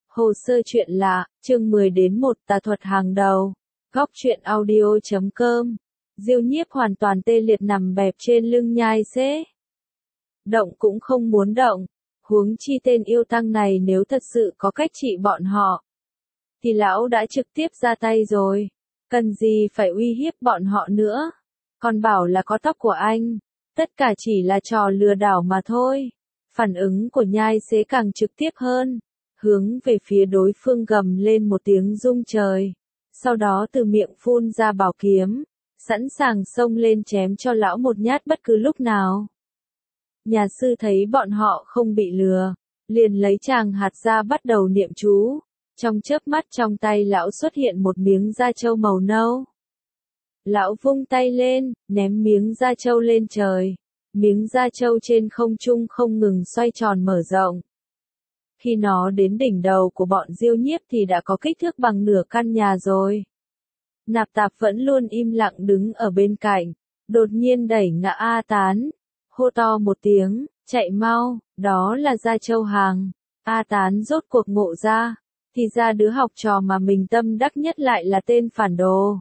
Hồ sơ chuyện lạ, chương 10 đến 1 tà thuật hàng đầu. Góc truyện audio.com. Diêu Nhiếp hoàn toàn tê liệt nằm bẹp trên lưng Nhai Xế. Động cũng không muốn động, huống chi tên yêu tăng này nếu thật sự có cách trị bọn họ, thì lão đã trực tiếp ra tay rồi, cần gì phải uy hiếp bọn họ nữa. Còn bảo là có tóc của anh, tất cả chỉ là trò lừa đảo mà thôi. Phản ứng của Nhai Xế càng trực tiếp hơn, hướng về phía đối phương gầm lên một tiếng rung trời, sau đó từ miệng phun ra bảo kiếm, sẵn sàng xông lên chém cho lão một nhát bất cứ lúc nào. Nhà sư thấy bọn họ không bị lừa, liền lấy tràng hạt ra bắt đầu niệm chú, trong chớp mắt trong tay lão xuất hiện một miếng da trâu màu nâu. Lão vung tay lên, ném miếng da trâu lên trời, miếng da trâu trên không trung không ngừng xoay tròn mở rộng. Khi nó đến đỉnh đầu của bọn Diêu Nhiếp thì đã có kích thước bằng nửa căn nhà rồi. Nạp Tạp vẫn luôn im lặng đứng ở bên cạnh, đột nhiên đẩy ngã A Tán, hô to một tiếng, chạy mau, đó là da trâu hàng. A Tán rốt cuộc ngộ ra, thì ra đứa học trò mà mình tâm đắc nhất lại là tên phản đồ.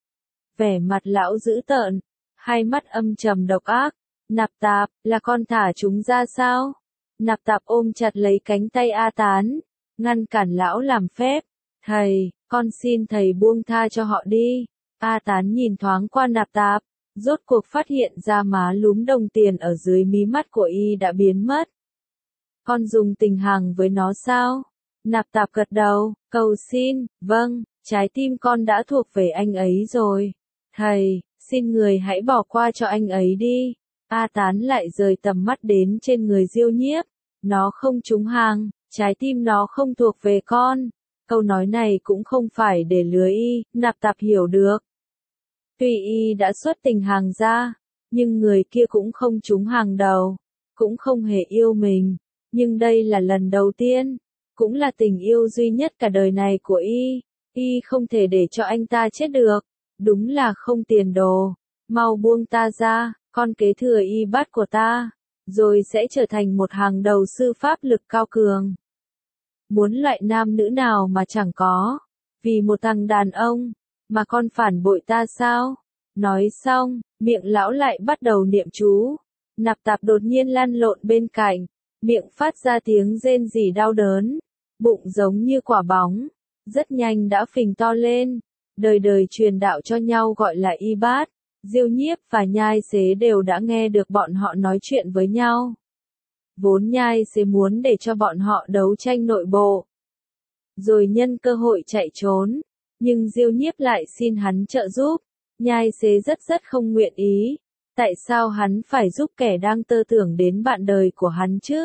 Vẻ mặt lão dữ tợn, hai mắt âm trầm độc ác. Nạp Tạp, là con thả chúng ra sao? Nạp Tạp ôm chặt lấy cánh tay A Tán, ngăn cản lão làm phép. Thầy, con xin thầy buông tha cho họ đi. A Tán nhìn thoáng qua Nạp Tạp, rốt cuộc phát hiện ra má lúm đồng tiền ở dưới mí mắt của y đã biến mất. Con dùng tình hàng với nó sao? Nạp Tạp gật đầu, cầu xin, vâng, trái tim con đã thuộc về anh ấy rồi. Thầy, xin người hãy bỏ qua cho anh ấy đi. A Tán lại rời tầm mắt đến trên người Diêu Nhiếp. Nó không trúng hàng, trái tim nó không thuộc về con. Câu nói này cũng không phải để lừa y, Nạp Tạp hiểu được. Tuy y đã xuất tình hàng ra, nhưng người kia cũng không trúng hàng đầu, cũng không hề yêu mình. Nhưng đây là lần đầu tiên, cũng là tình yêu duy nhất cả đời này của y không thể để cho anh ta chết được. Đúng là không tiền đồ, mau buông ta ra, con kế thừa y bát của ta, rồi sẽ trở thành một hàng đầu sư pháp lực cao cường. Muốn loại nam nữ nào mà chẳng có, vì một thằng đàn ông, mà con phản bội ta sao? Nói xong, miệng lão lại bắt đầu niệm chú. Nạp Tạp đột nhiên lăn lộn bên cạnh, miệng phát ra tiếng rên rỉ đau đớn, bụng giống như quả bóng, rất nhanh đã phình to lên. Đời đời truyền đạo cho nhau gọi là y bát. Diêu Nhiếp và Nhai Xế đều đã nghe được bọn họ nói chuyện với nhau. Vốn Nhai Xế muốn để cho bọn họ đấu tranh nội bộ, rồi nhân cơ hội chạy trốn, nhưng Diêu Nhiếp lại xin hắn trợ giúp. Nhai Xế rất không nguyện ý. Tại sao hắn phải giúp kẻ đang tơ tưởng đến bạn đời của hắn chứ?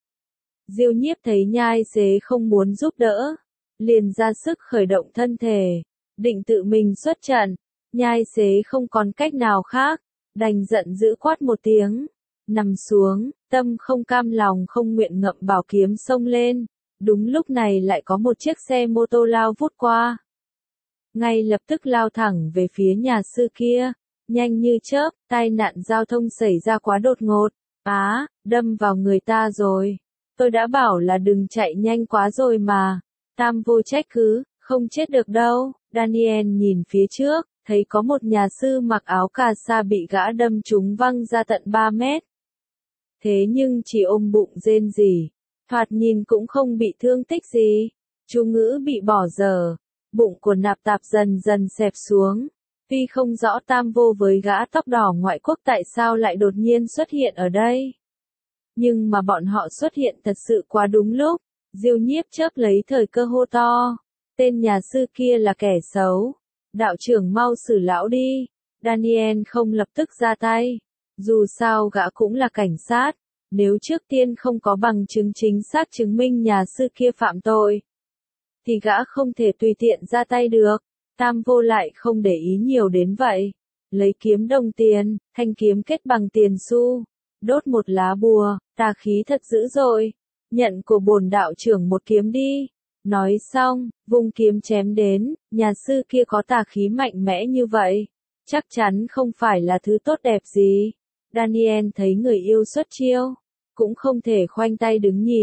Diêu Nhiếp thấy Nhai Xế không muốn giúp đỡ, liền ra sức khởi động thân thể, định tự mình xuất trận. Nhai Xế không còn cách nào khác, đành giận dữ quát một tiếng, nằm xuống, tâm không cam lòng không nguyện ngậm bảo kiếm xông lên. Đúng lúc này lại có một chiếc xe mô tô lao vút qua, ngay lập tức lao thẳng về phía nhà sư kia, nhanh như chớp. Tai nạn giao thông xảy ra quá đột ngột, đâm vào người ta rồi. Tôi đã bảo là đừng chạy nhanh quá rồi mà. Tam vô trách cứ, không chết được đâu. Daniel nhìn phía trước, thấy có một nhà sư mặc áo cà sa bị gã đâm trúng văng ra tận 3 mét. Thế nhưng chỉ ôm bụng rên rỉ, thoạt nhìn cũng không bị thương tích gì. Chú ngữ bị bỏ dở, bụng của Nạp Tạp dần dần xẹp xuống. Tuy không rõ Tam vô với gã tóc đỏ ngoại quốc tại sao lại đột nhiên xuất hiện ở đây, nhưng mà bọn họ xuất hiện thật sự quá đúng lúc. Diêu Nhiếp chớp lấy thời cơ hô to, tên nhà sư kia là kẻ xấu, đạo trưởng mau xử lão đi. Daniel không lập tức ra tay, dù sao gã cũng là cảnh sát, nếu trước tiên không có bằng chứng chính xác chứng minh nhà sư kia phạm tội, thì gã không thể tùy tiện ra tay được. Tam vô lại không để ý nhiều đến vậy, lấy kiếm đồng tiền, thanh kiếm kết bằng tiền xu, đốt một lá bùa, tà khí thật dữ dội, nhận của bổn đạo trưởng một kiếm đi. Nói xong, vung kiếm chém đến. Nhà sư kia có tà khí mạnh mẽ như vậy, chắc chắn không phải là thứ tốt đẹp gì. Daniel thấy người yêu xuất chiêu, cũng không thể khoanh tay đứng nhìn,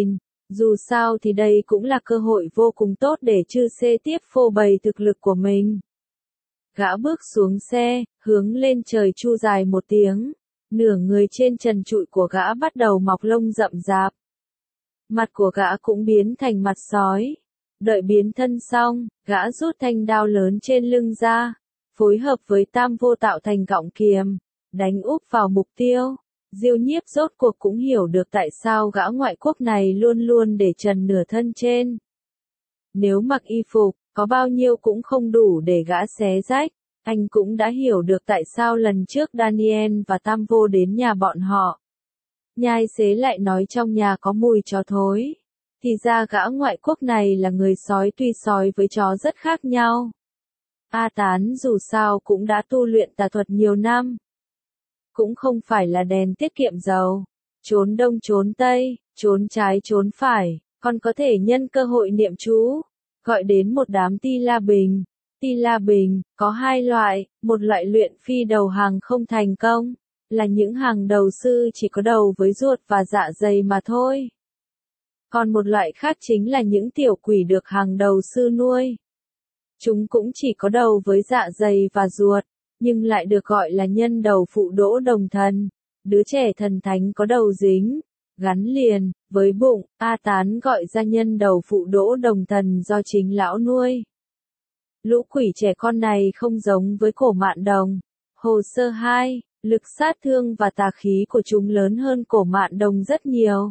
Dù sao thì đây cũng là cơ hội vô cùng tốt để chư xê tiếp phô bày thực lực của mình. Gã bước xuống xe, hướng lên trời chu dài một tiếng. Nửa người trên trần trụi của gã bắt đầu mọc lông rậm rạp. Mặt của gã cũng biến thành mặt sói. Đợi biến thân xong, gã rút thanh đao lớn trên lưng ra, phối hợp với tam vô tạo thành cọng kiềm, đánh úp vào mục tiêu. Diêu Nhiếp rốt cuộc cũng hiểu được tại sao gã ngoại quốc này luôn luôn để trần nửa thân trên. Nếu mặc y phục, có bao nhiêu cũng không đủ để gã xé rách. Anh cũng đã hiểu được tại sao lần trước Daniel và Tam Vô đến nhà bọn họ. Nhai xế lại nói trong nhà có mùi chó thối. Thì ra gã ngoại quốc này là người sói, tuy sói với chó rất khác nhau. A Tán dù sao cũng đã tu luyện tà thuật nhiều năm. Cũng không phải là đèn tiết kiệm dầu. Trốn đông trốn tây, trốn trái trốn phải, còn có thể nhân cơ hội niệm chú, gọi đến một đám ti la bình. Ti la bình, có hai loại, một loại luyện phi đầu hàng không thành công, là những hàng đầu sư chỉ có đầu với ruột và dạ dày mà thôi. Còn một loại khác chính là những tiểu quỷ được hàng đầu sư nuôi. Chúng cũng chỉ có đầu với dạ dày và ruột, nhưng lại được gọi là nhân đầu phụ đỗ đồng thần. Đứa trẻ thần thánh có đầu dính, gắn liền, với bụng, A Tán gọi ra nhân đầu phụ đỗ đồng thần do chính lão nuôi. Lũ quỷ trẻ con này không giống với Cổ Mạn Đồng. Hồ sơ 2, lực sát thương và tà khí của chúng lớn hơn Cổ Mạn Đồng rất nhiều.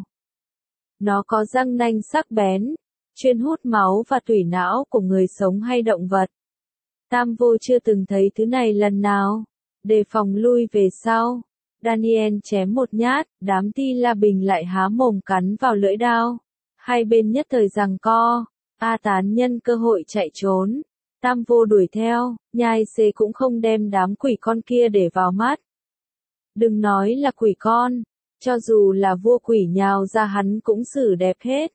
Nó có răng nanh sắc bén, chuyên hút máu và tủy não của người sống hay động vật. Tam Vô chưa từng thấy thứ này lần nào. Đề phòng lui về sau. Daniel chém một nhát, đám ti la bình lại há mồm cắn vào lưỡi đao. Hai bên nhất thời giằng co. A Tán nhân cơ hội chạy trốn. Tam Vô đuổi theo, nhai xế cũng không đem đám quỷ con kia để vào mắt. Đừng nói là quỷ con, cho dù là vua quỷ nhào ra hắn cũng xử đẹp hết.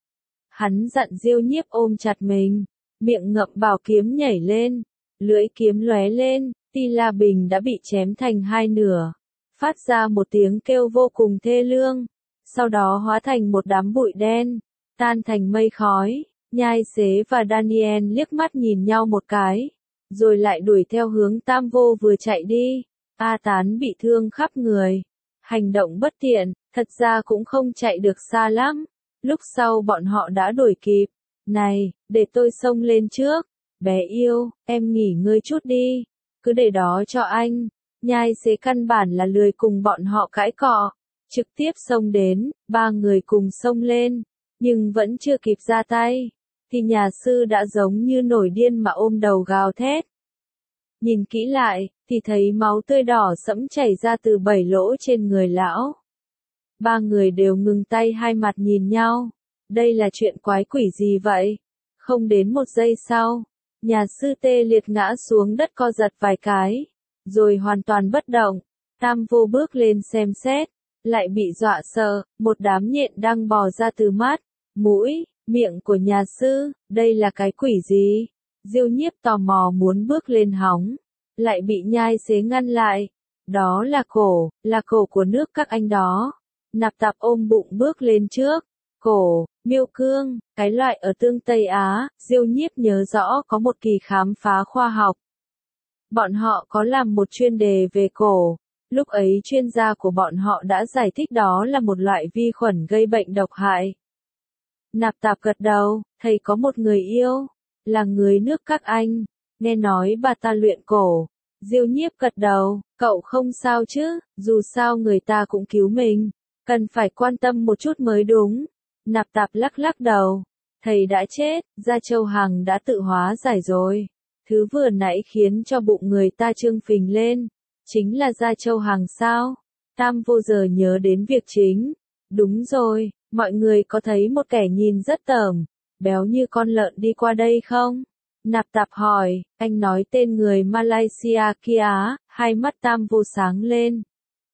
Hắn dặn Diêu Nhiếp ôm chặt mình, miệng ngậm bảo kiếm nhảy lên, lưỡi kiếm lóe lên, ti la bình đã bị chém thành hai nửa, phát ra một tiếng kêu vô cùng thê lương, sau đó hóa thành một đám bụi đen, tan thành mây khói. Nhai xế và Daniel liếc mắt nhìn nhau một cái, rồi lại đuổi theo hướng Tam Vô vừa chạy đi. A Tán bị thương khắp người, hành động bất tiện, thật ra cũng không chạy được xa lắm. Lúc sau bọn họ đã đuổi kịp. Này, để tôi xông lên trước. Bé yêu, em nghỉ ngơi chút đi. Cứ để đó cho anh. Nhai xế căn bản là lười cùng bọn họ cãi cọ. Trực tiếp xông đến, ba người cùng xông lên. Nhưng vẫn chưa kịp ra tay. Thì nhà sư đã giống như nổi điên mà ôm đầu gào thét. Nhìn kỹ lại, thì thấy máu tươi đỏ sẫm chảy ra từ 7 lỗ trên người lão. Ba người đều ngừng tay, hai mặt nhìn nhau. Đây là chuyện quái quỷ gì vậy? Không đến một giây sau, nhà sư tê liệt ngã xuống đất co giật vài cái, rồi hoàn toàn bất động. Tam Vô bước lên xem xét, lại bị dọa sợ, một đám nhện đang bò ra từ mắt, mũi, miệng của nhà sư, đây là cái quỷ gì? Diêu Nhiếp tò mò muốn bước lên hóng, lại bị nhai xế ngăn lại. Đó là cổ của nước các anh đó. Nạp Tạp ôm bụng bước lên trước. Cổ, miêu cương, cái loại ở tương Tây Á, Diêu Nhiếp nhớ rõ có một kỳ khám phá khoa học. Bọn họ có làm một chuyên đề về cổ. Lúc ấy chuyên gia của bọn họ đã giải thích đó là một loại vi khuẩn gây bệnh độc hại. Nạp Tạp gật đầu, thầy có một người yêu, là người nước các anh, nghe nói bà ta luyện cổ. Diêu Nhiếp gật đầu, cậu không sao chứ, dù sao người ta cũng cứu mình, cần phải quan tâm một chút mới đúng. Nạp Tạp lắc lắc đầu, thầy đã chết, Gia Châu Hằng đã tự hóa giải rồi. Thứ vừa nãy khiến cho bụng người ta trương phình lên, chính là Gia Châu Hằng sao? Tam Vô giờ nhớ đến việc chính. Đúng rồi, mọi người có thấy một kẻ nhìn rất tởm, béo như con lợn đi qua đây không? Nạp Tạp hỏi, anh nói tên người Malaysia kia á, hai mắt Tam Vô sáng lên.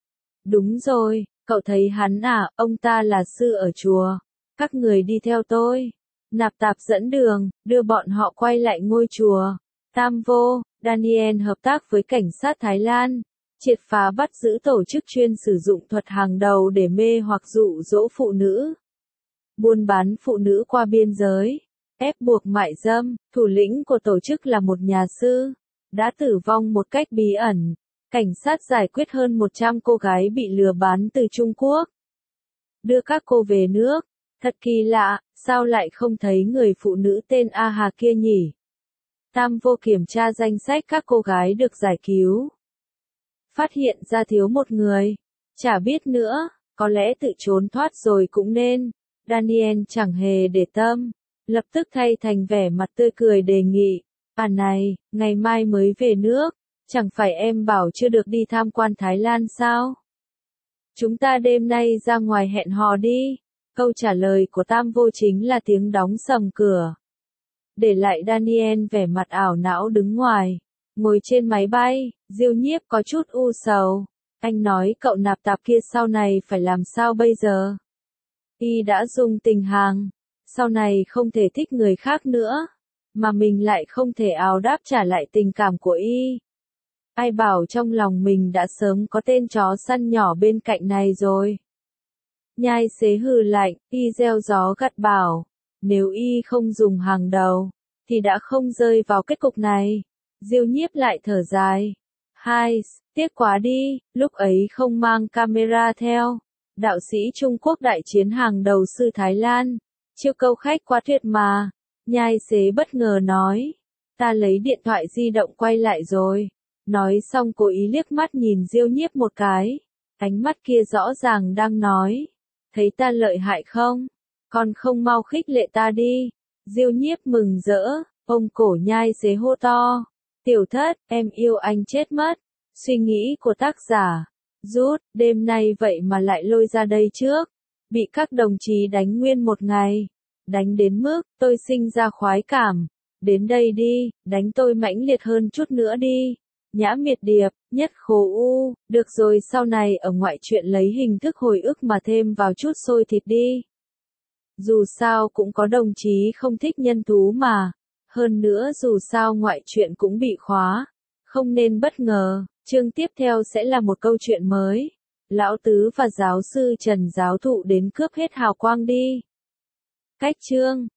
Đúng rồi, cậu thấy hắn à, ông ta là sư ở chùa. Các người đi theo tôi. Nạp Tạp dẫn đường, đưa bọn họ quay lại ngôi chùa. Tam Vô, Daniel hợp tác với cảnh sát Thái Lan, triệt phá bắt giữ tổ chức chuyên sử dụng thuật hàng đầu để mê hoặc dụ dỗ phụ nữ. buôn bán phụ nữ qua biên giới, ép buộc mại dâm, thủ lĩnh của tổ chức là một nhà sư, đã tử vong một cách bí ẩn. Cảnh sát giải quyết hơn 100 cô gái bị lừa bán từ Trung Quốc. Đưa các cô về nước. Thật kỳ lạ, sao lại không thấy người phụ nữ tên A Hà kia nhỉ? Tam Vô kiểm tra danh sách các cô gái được giải cứu. Phát hiện ra thiếu một người. Chả biết nữa, có lẽ tự trốn thoát rồi cũng nên. Daniel chẳng hề để tâm. Lập tức thay thành vẻ mặt tươi cười đề nghị. À này, ngày mai mới về nước. Chẳng phải em bảo chưa được đi tham quan Thái Lan sao? Chúng ta đêm nay ra ngoài hẹn hò đi. Câu trả lời của Tam Vô chính là tiếng đóng sầm cửa. Để lại Daniel vẻ mặt ảo não đứng ngoài. Ngồi trên máy bay, Diêu Nhiếp có chút u sầu. Anh nói cậu nạp tạp kia sau này phải làm sao bây giờ? Y đã dùng tình hàng. Sau này không thể thích người khác nữa. Mà mình lại không thể ào đáp trả lại tình cảm của Y. Ai bảo trong lòng mình đã sớm có tên chó săn nhỏ bên cạnh này rồi. Nhai xế hừ lạnh, Y gieo gió gặt bảo. Nếu Y không dùng hàng đầu, thì đã không rơi vào kết cục này. Diêu Nhiếp lại thở dài. Hai, tiếc quá đi, lúc ấy không mang camera theo. Đạo sĩ Trung Quốc đại chiến hàng đầu sư Thái Lan. Chiêu câu khách quá tuyệt mà. Nhai xế bất ngờ nói. Ta lấy điện thoại di động quay lại rồi. Nói xong cố ý liếc mắt nhìn Diêu Nhiếp một cái. Ánh mắt kia rõ ràng đang nói. Thấy ta lợi hại không? Còn không mau khích lệ ta đi. Diêu Nhiếp mừng rỡ, ôm cổ Nhai xế hô to. Tiểu Thất, em yêu anh chết mất. Suy nghĩ của tác giả. Rút, đêm nay vậy mà lại lôi ra đây trước. Bị các đồng chí đánh nguyên một ngày. Đánh đến mức, tôi sinh ra khoái cảm. Đến đây đi, đánh tôi mãnh liệt hơn chút nữa đi. Nhã Miệt Điệp, Nhất Khổ U, được rồi sau này ở ngoại truyện lấy hình thức hồi ức mà thêm vào chút xôi thịt đi. Dù sao cũng có đồng chí không thích nhân thú mà. Hơn nữa dù sao ngoại truyện cũng bị khóa. Không nên bất ngờ, chương tiếp theo sẽ là một câu chuyện mới. Lão Tứ và giáo sư Trần giáo thụ đến cướp hết hào quang đi. Cách chương